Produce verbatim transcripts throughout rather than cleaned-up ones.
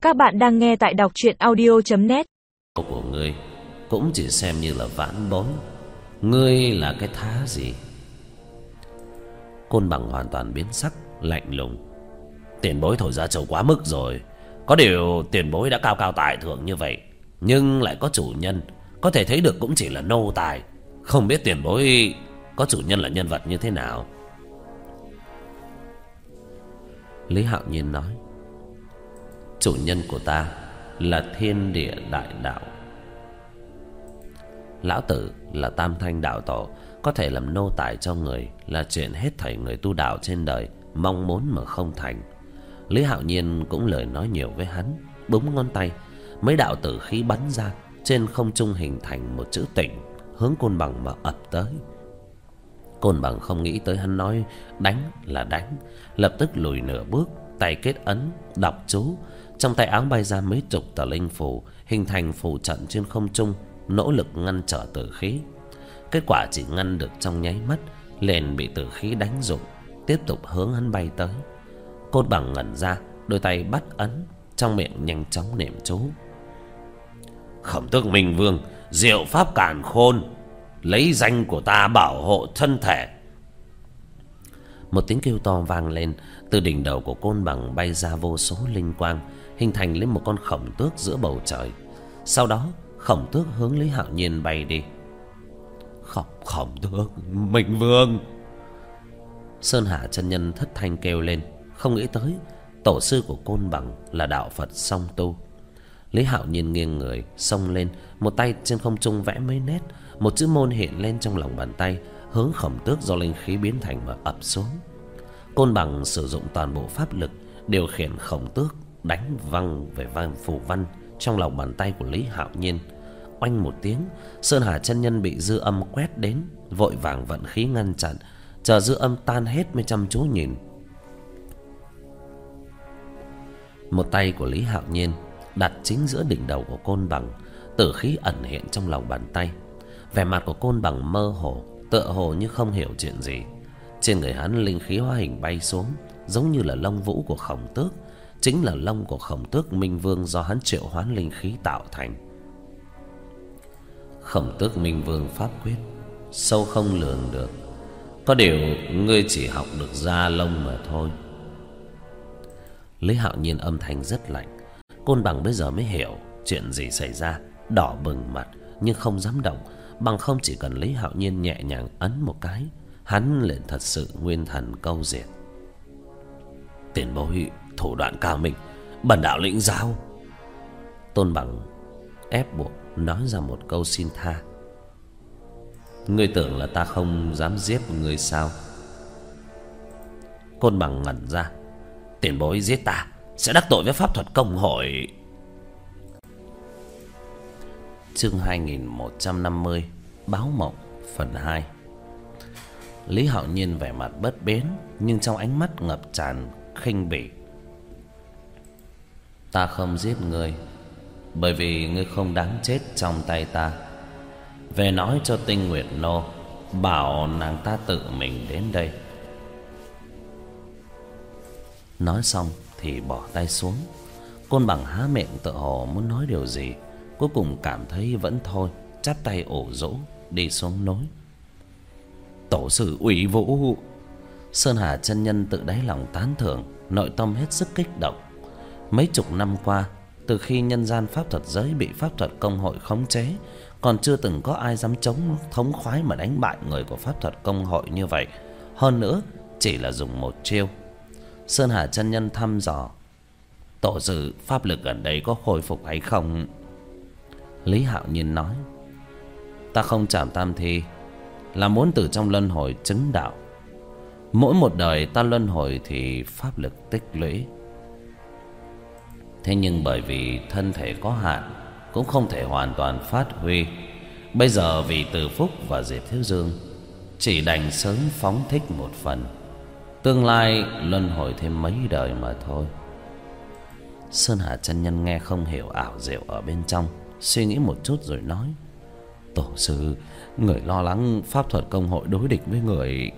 Các bạn đang nghe tại đọc truyện audio chấm net. Của ngươi cũng chỉ xem như là vãn bối. Ngươi là cái thá gì? Côn Bằng hoàn toàn biến sắc, lạnh lùng. Tiền bối thổi ra trầu quá mức rồi. Có điều tiền bối đã cao cao tại thượng như vậy, nhưng lại có chủ nhân, có thể thấy được cũng chỉ là nô tài. Không biết tiền bối có chủ nhân là nhân vật như thế nào? Lý Hạo Nhiên nói: chủ nhân của ta là thiên địa đại đạo. Lão tử là tam thanh đạo tổ, có thể làm nô tài cho người là chuyện hết thảy người tu đạo trên đời mong muốn mà không thành. Lý Hạo Nhiên cũng lời nói nhiều với hắn, búng ngón tay, mấy đạo tử khí bắn ra trên không trung hình thành một chữ Tịnh, hướng Côn Bằng mà ập tới. Côn Bằng không nghĩ tới hắn nói đánh là đánh, lập tức lùi nửa bước, tay kết ấn đọc chú. Trong tay áo bay ra mấy chục tờ linh phù, hình thành phù trận trên không trung, nỗ lực ngăn trở tử khí. Kết quả chỉ ngăn được trong nháy mắt, liền bị tử khí đánh rụng, tiếp tục hướng hắn bay tới. Côn Bằng ngẩn ra, đôi tay bắt ấn, trong miệng nhanh chóng niệm chú: Khổng Tước Minh Vương, diệu pháp càn khôn, lấy danh của ta bảo hộ thân thể. Một tiếng kêu to vang lên, từ đỉnh đầu của Côn Bằng bay ra vô số linh quang, hình thành lên một con khổng tước giữa bầu trời. Sau đó khổng tước hướng Lý Hạo Nhiên bay đi. Khổng khổng tước Minh Vương! Sơn Hà chân nhân thất thanh kêu lên, không nghĩ tới tổ sư của Côn Bằng là đạo Phật song tu. Lý Hạo Nhiên nghiêng người xông lên, một tay trên không trung vẽ mấy nét, một chữ môn hiện lên trong lòng bàn tay, hướng khổng tước do linh khí biến thành mà ập xuống. Côn Bằng sử dụng toàn bộ pháp lực điều khiển khổng tước đánh văng về văn phù văn trong lòng bàn tay của Lý Hạo Nhiên. Oanh một tiếng, Sơn Hà chân nhân bị dư âm quét đến, vội vàng vận khí ngăn chặn, chờ dư âm tan hết mới chăm chú nhìn. Một tay của Lý Hạo Nhiên đặt chính giữa đỉnh đầu của Côn Bằng, tử khí ẩn hiện trong lòng bàn tay. Vẻ mặt của Côn Bằng mơ hồ, tựa hồ như không hiểu chuyện gì. Trên người hắn linh khí hóa hình bay xuống, giống như là lông vũ của khổng tước, chính là lông của Khổng Tước Minh Vương do hắn triệu hoán linh khí tạo thành. Khổng Tước Minh Vương pháp quyết sâu không lường được, có điều ngươi chỉ học được da lông mà thôi. Lý Hạo Nhiên âm thanh rất lạnh. Côn Bằng bây giờ mới hiểu chuyện gì xảy ra, đỏ bừng mặt nhưng không dám động, bằng không chỉ cần Lý Hạo Nhiên nhẹ nhàng ấn một cái, hắn liền thật sự nguyên thần câu diệt. Tiền bối thủ đoạn cao minh, bần đạo lĩnh giáo. Tôn Bằng ép buộc nói ra một câu xin tha. Ngươi tưởng là ta không dám giết ngươi sao? Côn Bằng ngẩn ra. Tiền bối giết ta sẽ đắc tội với pháp thuật công hội. Chương hai nghìn một trăm năm mươi, Báo Mộng phần hai. Lý Hạo Nhiên vẻ mặt bất biến, nhưng trong ánh mắt ngập tràn khinh bỉ. Ta không giết ngươi, bởi vì ngươi không đáng chết trong tay ta. Về nói cho Tinh Nguyệt Nô, bảo nàng ta tự mình đến đây. Nói xong thì bỏ tay xuống. Côn Bằng há miệng tựa hồ muốn nói điều gì, cuối cùng cảm thấy vẫn thôi, chắp tay ổ rỗ đi xuống núi. Tổ sư ủy vũ! Sơn Hà chân nhân tự đáy lòng tán thưởng, nội tâm hết sức kích động. Mấy chục năm qua, từ khi nhân gian pháp thuật giới bị pháp thuật công hội khống chế, còn chưa từng có ai dám chống thống khoái mà đánh bại người của pháp thuật công hội như vậy. Hơn nữa chỉ là dùng một chiêu. Sơn Hà chân nhân thăm dò: tổ sư pháp lực gần đây có hồi phục hay không? Lý Hạo Nhiên nói: ta không trảm tam thi, là muốn từ trong luân hồi chứng đạo. Mỗi một đời ta luân hồi thì pháp lực tích lũy. Thế nhưng bởi vì thân thể có hạn, cũng không thể hoàn toàn phát huy. Bây giờ vì Từ Phúc và Diệp Thiếu Dương, chỉ đành sớm phóng thích một phần, tương lai luân hồi thêm mấy đời mà thôi. Sơn Hà chân nhân nghe không hiểu ảo diệu ở bên trong, suy nghĩ một chút rồi nói: tổ sư, người lo lắng pháp thuật công hội đối địch với người.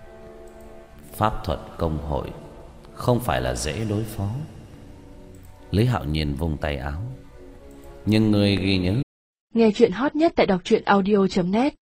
Pháp thuật công hội không phải là dễ đối phó. Lý Hạo Nhiên vung tay áo. Nhưng người ghi nhớ. Nghe chuyện hot nhất tại đọc truyện audio chấm net.